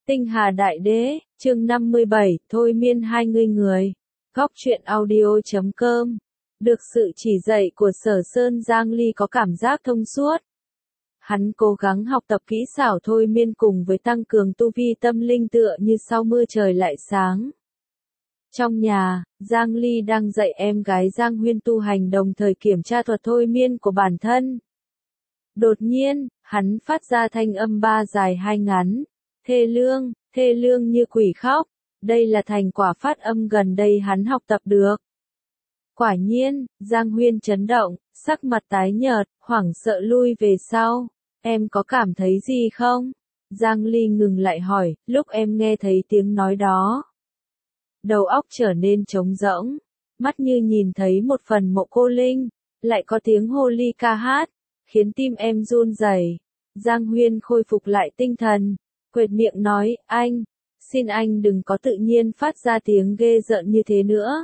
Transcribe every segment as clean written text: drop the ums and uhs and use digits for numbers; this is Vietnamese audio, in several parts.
Tinh Hà Đại Đế, chương 57, thôi miên hai người. Góc truyện audio.com. Được sự chỉ dạy của Sở Sơn, Giang Ly có cảm giác thông suốt. Hắn cố gắng học tập kỹ xảo thôi miên cùng với tăng cường tu vi tâm linh tựa như sau mưa trời lại sáng. Trong nhà, Giang Ly đang dạy em gái Giang Huyên tu hành đồng thời kiểm tra thuật thôi miên của bản thân. Đột nhiên, hắn phát ra thanh âm ba dài hai ngắn. Thê lương như quỷ khóc. Đây là thành quả phát âm gần đây hắn học tập được. Quả nhiên, Giang Huyên chấn động, sắc mặt tái nhợt, hoảng sợ lui về sau. Em có cảm thấy gì không? Giang Ly ngừng lại hỏi, lúc em nghe thấy tiếng nói đó. Đầu óc trở nên trống rỗng, mắt như nhìn thấy một phần mộ cô linh, lại có tiếng hô ly ca hát, khiến tim em run rẩy. Giang Huyên khôi phục lại tinh thần, quệt miệng nói, xin anh đừng có tự nhiên phát ra tiếng ghê rợn như thế nữa.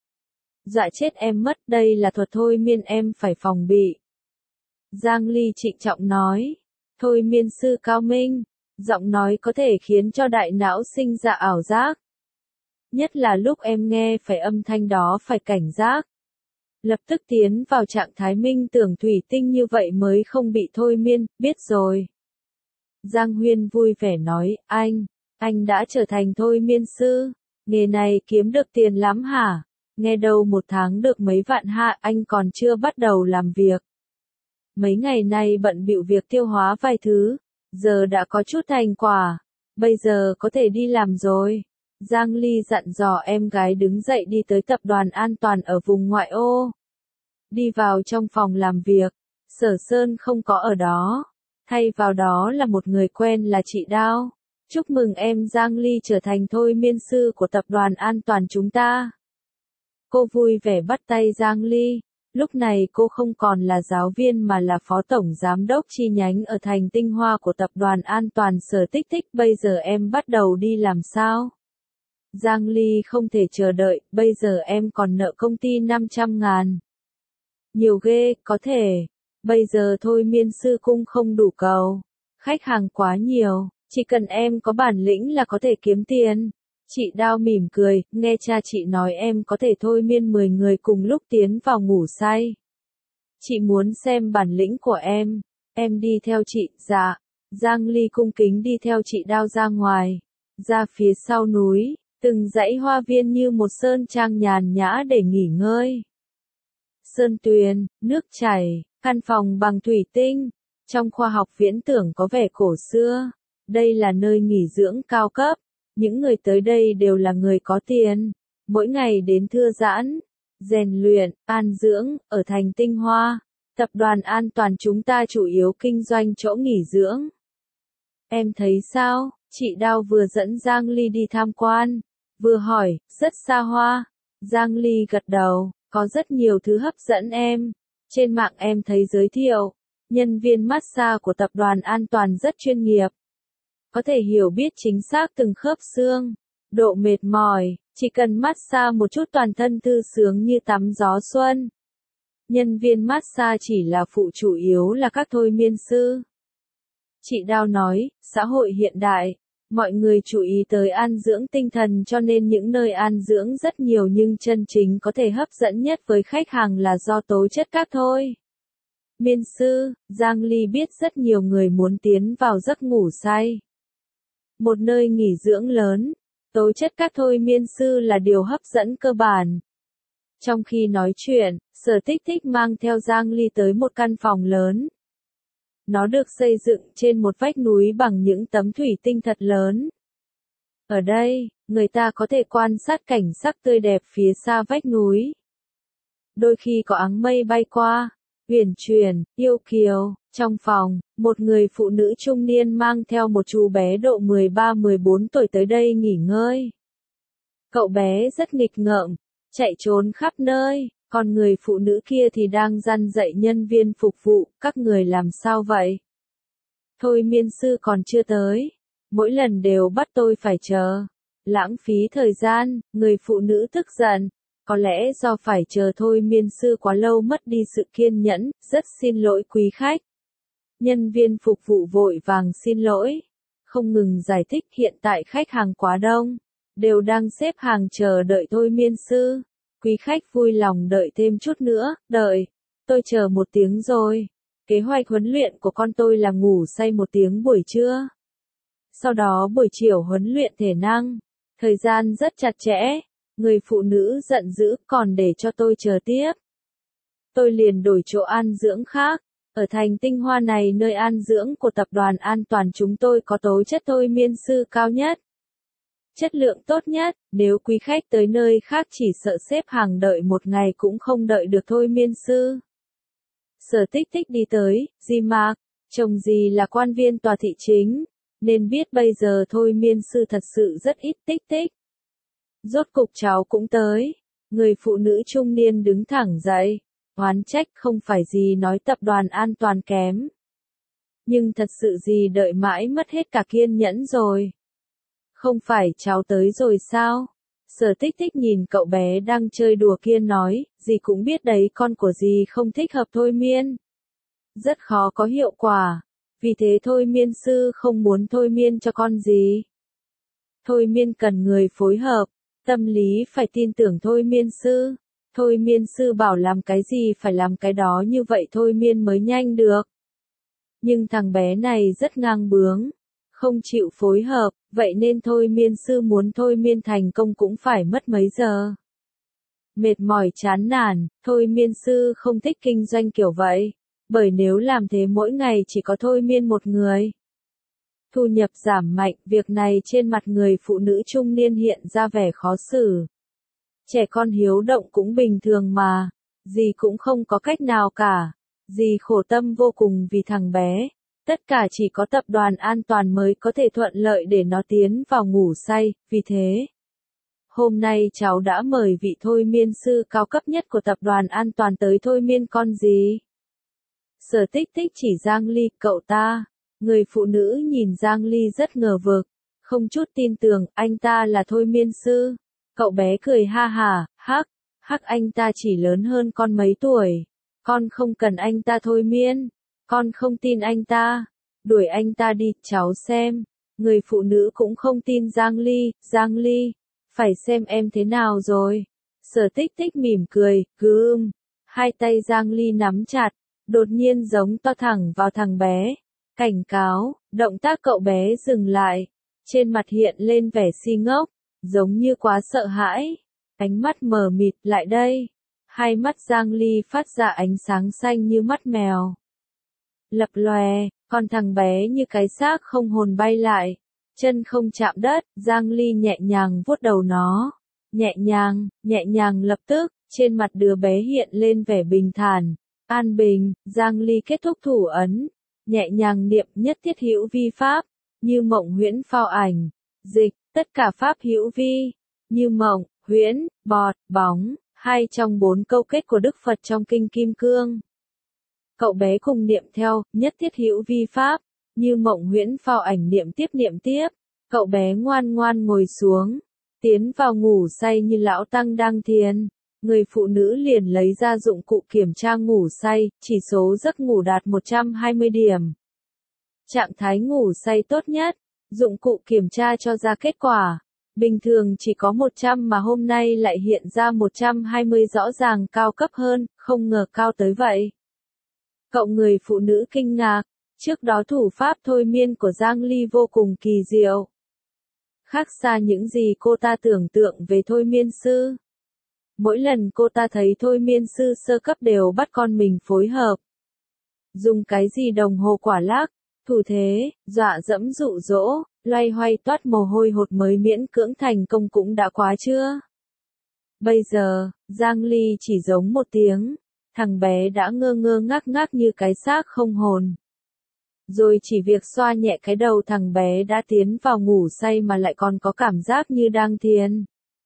Dọa chết em mất, đây là thuật thôi miên em phải phòng bị. Giang Ly trịnh trọng nói, thôi miên sư cao minh, giọng nói có thể khiến cho đại não sinh ra ảo giác. Nhất là lúc em nghe phải âm thanh đó phải cảnh giác. Lập tức tiến vào trạng thái minh tưởng thủy tinh như vậy mới không bị thôi miên, biết rồi. Giang Huyên vui vẻ nói, anh đã trở thành thôi miên sư, nghề này kiếm được tiền lắm hả? Nghe đâu một tháng được mấy vạn hạ, anh còn chưa bắt đầu làm việc. Mấy ngày nay bận bịu việc tiêu hóa vài thứ, giờ đã có chút thành quả, bây giờ có thể đi làm rồi. Giang Ly dặn dò em gái đứng dậy đi tới tập đoàn an toàn ở vùng ngoại ô. Đi vào trong phòng làm việc, Sở Sơn không có ở đó. Thay vào đó là một người quen là chị Đao. Chúc mừng em Giang Ly trở thành thôi miên sư của tập đoàn an toàn chúng ta. Cô vui vẻ bắt tay Giang Ly. Lúc này cô không còn là giáo viên mà là phó tổng giám đốc chi nhánh ở thành Tinh Hoa của tập đoàn an toàn Sở Tích Tích. Bây giờ em bắt đầu đi làm sao? Giang Ly không thể chờ đợi, bây giờ em còn nợ công ty 500.000. Nhiều ghê, có thể. Bây giờ thôi miên sư cung không đủ cầu. Khách hàng quá nhiều, chỉ cần em có bản lĩnh là có thể kiếm tiền. Chị Đao mỉm cười, nghe cha chị nói em có thể thôi miên 10 người cùng lúc tiến vào ngủ say. Chị muốn xem bản lĩnh của em đi theo chị, dạ. Giang Ly cung kính đi theo chị Đao ra ngoài, ra phía sau núi, từng dãy hoa viên như một sơn trang nhàn nhã để nghỉ ngơi. Sơn tuyền, nước chảy, căn phòng bằng thủy tinh, trong khoa học viễn tưởng có vẻ cổ xưa. Đây là nơi nghỉ dưỡng cao cấp, những người tới đây đều là người có tiền, mỗi ngày đến thư giãn, rèn luyện, an dưỡng, ở thành Tinh Hoa. Tập đoàn an toàn chúng ta chủ yếu kinh doanh chỗ nghỉ dưỡng. Em thấy sao? Chị Đao vừa dẫn Giang Ly đi tham quan, vừa hỏi, rất xa hoa. Giang Ly gật đầu, có rất nhiều thứ hấp dẫn em. Trên mạng em thấy giới thiệu, nhân viên massage của tập đoàn an toàn rất chuyên nghiệp. Có thể hiểu biết chính xác từng khớp xương, độ mệt mỏi, chỉ cần massage một chút toàn thân thư sướng như tắm gió xuân. Nhân viên massage chỉ là phụ, chủ yếu là các thôi miên sư. Chị Đao nói, xã hội hiện đại, mọi người chú ý tới an dưỡng tinh thần cho nên những nơi an dưỡng rất nhiều nhưng chân chính có thể hấp dẫn nhất với khách hàng là do tố chất các thôi miên sư. Giang Ly biết rất nhiều người muốn tiến vào giấc ngủ say. Một nơi nghỉ dưỡng lớn, tố chất các thôi miên sư là điều hấp dẫn cơ bản. Trong khi nói chuyện, Sở Tích Tích mang theo Giang Ly tới một căn phòng lớn. Nó được xây dựng trên một vách núi bằng những tấm thủy tinh thật lớn. Ở đây, người ta có thể quan sát cảnh sắc tươi đẹp phía xa vách núi. Đôi khi có áng mây bay qua, huyền chuyển, yêu kiều. Trong phòng, một người phụ nữ trung niên mang theo một chú bé độ 13-14 tuổi tới đây nghỉ ngơi. Cậu bé rất nghịch ngợm, chạy trốn khắp nơi, còn người phụ nữ kia thì đang răn dạy nhân viên phục vụ, các người làm sao vậy? Thôi miên sư còn chưa tới, mỗi lần đều bắt tôi phải chờ, lãng phí thời gian. Người phụ nữ tức giận, có lẽ do phải chờ thôi miên sư quá lâu mất đi sự kiên nhẫn, rất xin lỗi quý khách. Nhân viên phục vụ vội vàng xin lỗi. không ngừng giải thích hiện tại khách hàng quá đông, đều đang xếp hàng chờ đợi thôi miên sư. Quý khách vui lòng đợi thêm chút nữa, đợi, tôi chờ 1 tiếng rồi. Kế hoạch huấn luyện của con tôi là ngủ say 1 tiếng buổi trưa. Sau đó buổi chiều huấn luyện thể năng, thời gian rất chặt chẽ, người phụ nữ giận dữ còn để cho tôi chờ tiếp. Tôi liền đổi chỗ an dưỡng khác, ở thành Tinh Hoa này nơi an dưỡng của tập đoàn an toàn chúng tôi có tố chất thôi miên sư cao nhất. Chất lượng tốt nhất, nếu quý khách tới nơi khác chỉ sợ xếp hàng đợi 1 ngày cũng không đợi được thôi miên sư. Sở Tích Tích đi tới, dì Mạc, chồng dì là quan viên tòa thị chính, nên biết bây giờ thôi miên sư thật sự rất ít tích tích. Rốt cục cháu cũng tới, người phụ nữ trung niên đứng thẳng dậy, oán trách không phải dì nói tập đoàn an toàn kém. Nhưng thật sự dì đợi mãi mất hết cả kiên nhẫn rồi. Không phải cháu tới rồi sao? Sở Tích Tích nhìn cậu bé đang chơi đùa kia nói, dì cũng biết đấy con của dì không thích hợp thôi miên. Rất khó có hiệu quả, vì thế thôi miên sư không muốn thôi miên cho con dì. Thôi miên cần người phối hợp, tâm lý phải tin tưởng thôi miên sư. Thôi miên sư bảo làm cái gì phải làm cái đó như vậy thôi miên mới nhanh được. Nhưng thằng bé này rất ngang bướng, không chịu phối hợp, vậy nên thôi miên sư muốn thôi miên thành công cũng phải mất mấy giờ. Mệt mỏi chán nản, thôi miên sư không thích kinh doanh kiểu vậy, bởi nếu làm thế mỗi ngày chỉ có thôi miên 1 người. Thu nhập giảm mạnh, việc này trên mặt người phụ nữ trung niên hiện ra vẻ khó xử. Trẻ con hiếu động cũng bình thường mà, dì cũng không có cách nào cả, dì khổ tâm vô cùng vì thằng bé. Tất cả chỉ có tập đoàn an toàn mới có thể thuận lợi để nó tiến vào ngủ say, vì thế. Hôm nay cháu đã mời vị thôi miên sư cao cấp nhất của tập đoàn an toàn tới thôi miên con dì. Sở Tích Tích chỉ Giang Ly, cậu ta. Người phụ nữ nhìn Giang Ly rất ngờ vực, không chút tin tưởng, anh ta là thôi miên sư. Cậu bé cười ha hả, hắc anh ta chỉ lớn hơn con mấy tuổi. Con không cần anh ta thôi miên. Con không tin anh ta. Đuổi anh ta đi, cháu xem. Người phụ nữ cũng không tin Giang Ly, phải xem em thế nào rồi. Sở Tích Tích mỉm cười, hai tay Giang Ly nắm chặt, đột nhiên giống to thẳng vào thằng bé. Cảnh cáo, động tác cậu bé dừng lại, trên mặt hiện lên vẻ si ngốc, giống như quá sợ hãi, ánh mắt mờ mịt lại đây. Hai mắt Giang Ly phát ra ánh sáng xanh như mắt mèo. Lập lòe, còn thằng bé như cái xác không hồn bay lại, chân không chạm đất, Giang Ly nhẹ nhàng vuốt đầu nó. Nhẹ nhàng lập tức, trên mặt đứa bé hiện lên vẻ bình thản, an bình, Giang Ly kết thúc thủ ấn, nhẹ nhàng niệm nhất thiết hữu vi pháp, như mộng huyễn phao ảnh, dịch, tất cả pháp hữu vi, như mộng, huyễn, bọt, bóng, 2 trong 4 câu kết của Đức Phật trong Kinh Kim Cương. Cậu bé cùng niệm theo, nhất thiết hữu vi pháp, như mộng huyễn phao ảnh niệm tiếp. Cậu bé ngoan ngoan ngồi xuống, tiến vào ngủ say như lão tăng đang thiền. Người phụ nữ liền lấy ra dụng cụ kiểm tra ngủ say, chỉ số giấc ngủ đạt 120 điểm. Trạng thái ngủ say tốt nhất, dụng cụ kiểm tra cho ra kết quả. Bình thường chỉ có 100 mà hôm nay lại hiện ra 120 rõ ràng cao cấp hơn, không ngờ cao tới vậy. Cậu người phụ nữ kinh ngạc, trước đó thủ pháp thôi miên của Giang Ly vô cùng kỳ diệu. Khác xa những gì cô ta tưởng tượng về thôi miên sư. Mỗi lần cô ta thấy thôi miên sư sơ cấp đều bắt con mình phối hợp. Dùng cái gì đồng hồ quả lắc, thủ thế, dọa dẫm dụ dỗ, loay hoay toát mồ hôi hột mới miễn cưỡng thành công cũng đã quá chưa? Bây giờ, Giang Ly chỉ giống 1 tiếng, thằng bé đã ngơ ngác như cái xác không hồn. Rồi chỉ việc xoa nhẹ cái đầu thằng bé đã tiến vào ngủ say mà lại còn có cảm giác như đang thiền.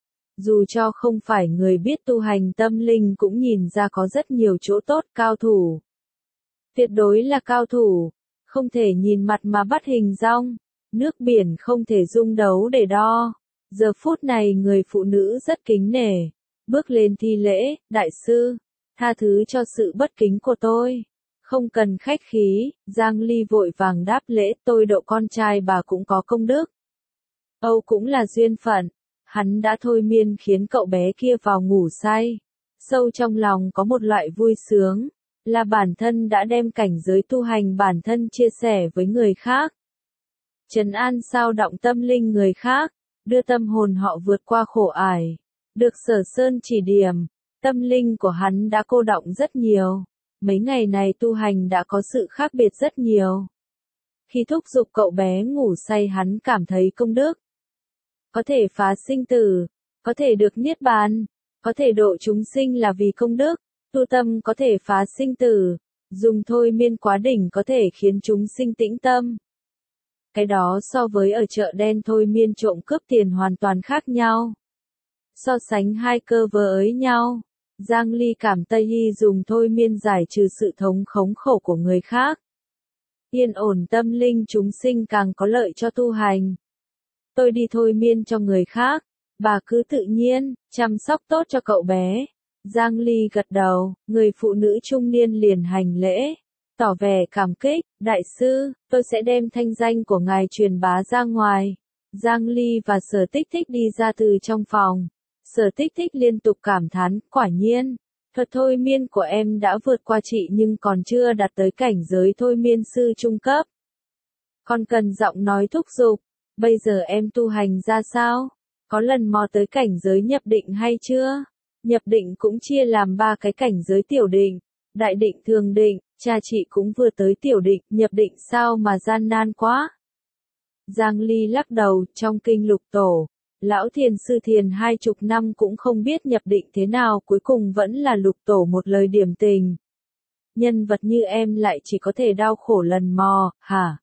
Dù cho không phải người biết tu hành tâm linh cũng nhìn ra có rất nhiều chỗ tốt, cao thủ. Tuyệt đối là cao thủ, không thể nhìn mặt mà bắt hình dong, nước biển không thể dung đấu để đo. Giờ phút này người phụ nữ rất kính nể, bước lên thi lễ, đại sư, tha thứ cho sự bất kính của tôi. Không cần khách khí, Giang Ly vội vàng đáp lễ, tôi độ con trai bà cũng có công đức. Âu cũng là duyên phận, hắn đã thôi miên khiến cậu bé kia vào ngủ say. Sâu trong lòng có một loại vui sướng, là bản thân đã đem cảnh giới tu hành bản thân chia sẻ với người khác. Trấn an sao động tâm linh người khác, đưa tâm hồn họ vượt qua khổ ải. Được Sở Sơn chỉ điểm, tâm linh của hắn đã cô đọng rất nhiều. Mấy ngày này tu hành đã có sự khác biệt rất nhiều. Khi thúc giục cậu bé ngủ say hắn cảm thấy công đức. Có thể phá sinh tử, có thể được niết bàn, có thể độ chúng sinh là vì công đức, tu tâm có thể phá sinh tử, dùng thôi miên quá đỉnh có thể khiến chúng sinh tĩnh tâm. Cái đó so với ở chợ đen thôi miên trộm cướp tiền hoàn toàn khác nhau. So sánh hai cơ với nhau, Giang Ly cảm Tây Y dùng thôi miên giải trừ sự thống khống khổ của người khác. Yên ổn tâm linh chúng sinh càng có lợi cho tu hành. Tôi đi thôi miên cho người khác, bà cứ tự nhiên, chăm sóc tốt cho cậu bé. Giang Ly gật đầu, người phụ nữ trung niên liền hành lễ, tỏ vẻ cảm kích, đại sư, tôi sẽ đem thanh danh của ngài truyền bá ra ngoài. Giang Ly và Sở Tích Tích đi ra từ trong phòng. Sở Tích Tích liên tục cảm thán, quả nhiên, thuật thôi miên của em đã vượt qua chị nhưng còn chưa đạt tới cảnh giới thôi miên sư trung cấp. Còn cần giọng nói thúc giục, bây giờ em tu hành ra sao? Có lần mò tới cảnh giới nhập định hay chưa? Nhập định cũng chia làm 3 cái cảnh giới tiểu định, đại định thường định, cha chị cũng vừa tới tiểu định, nhập định sao mà gian nan quá. Giang Ly lắc đầu, trong kinh lục tổ, lão thiền sư thiền 20 năm cũng không biết nhập định thế nào, cuối cùng vẫn là lục tổ một lời điểm tình. Nhân vật như em lại chỉ có thể đau khổ lần mò, hả?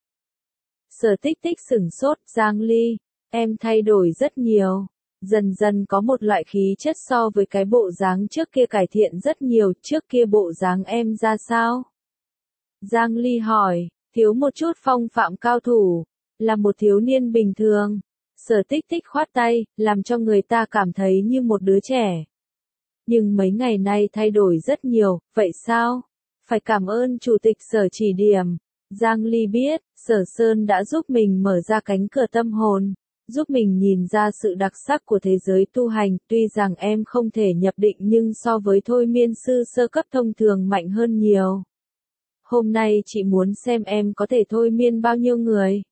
Sở Tích Tích sửng sốt, Giang Ly, em thay đổi rất nhiều. Dần dần có một loại khí chất so với cái bộ dáng trước kia cải thiện rất nhiều, trước kia bộ dáng em ra sao? Giang Ly hỏi, thiếu một chút phong phạm cao thủ, là một thiếu niên bình thường. Sở Tích Tích khoát tay, làm cho người ta cảm thấy như một đứa trẻ. Nhưng mấy ngày nay thay đổi rất nhiều, vậy sao? Phải cảm ơn chủ tịch Sở chỉ điểm. Giang Ly biết, Sở Sơn đã giúp mình mở ra cánh cửa tâm hồn, giúp mình nhìn ra sự đặc sắc của thế giới tu hành, tuy rằng em không thể nhập định nhưng so với thôi miên sư sơ cấp thông thường mạnh hơn nhiều. Hôm nay chị muốn xem em có thể thôi miên bao nhiêu người.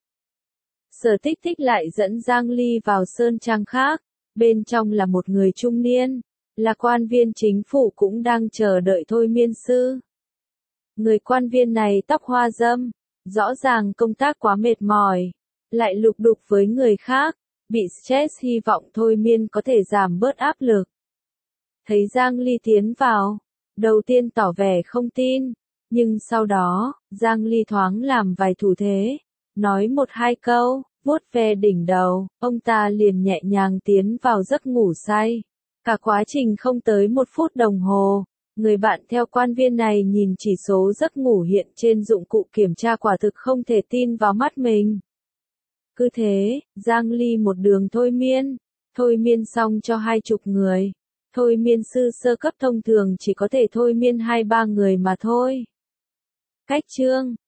Sở Tích Tích lại dẫn Giang Ly vào sơn trang khác, bên trong là một người trung niên, là quan viên chính phủ cũng đang chờ đợi thôi miên sư. Người quan viên này tóc hoa râm, rõ ràng công tác quá mệt mỏi, lại lục đục với người khác, bị stress hy vọng thôi miên có thể giảm bớt áp lực. Thấy Giang Ly tiến vào, đầu tiên tỏ vẻ không tin, nhưng sau đó, Giang Ly thoáng làm vài thủ thế, nói 1-2 câu, vuốt ve đỉnh đầu, ông ta liền nhẹ nhàng tiến vào giấc ngủ say. Cả quá trình không tới 1 phút đồng hồ, người bạn theo quan viên này nhìn chỉ số giấc ngủ hiện trên dụng cụ kiểm tra quả thực không thể tin vào mắt mình. Cứ thế, Giang Ly một đường thôi miên xong cho 20 người. Thôi miên sư sơ cấp thông thường chỉ có thể thôi miên 2-3 người mà thôi. Cách chương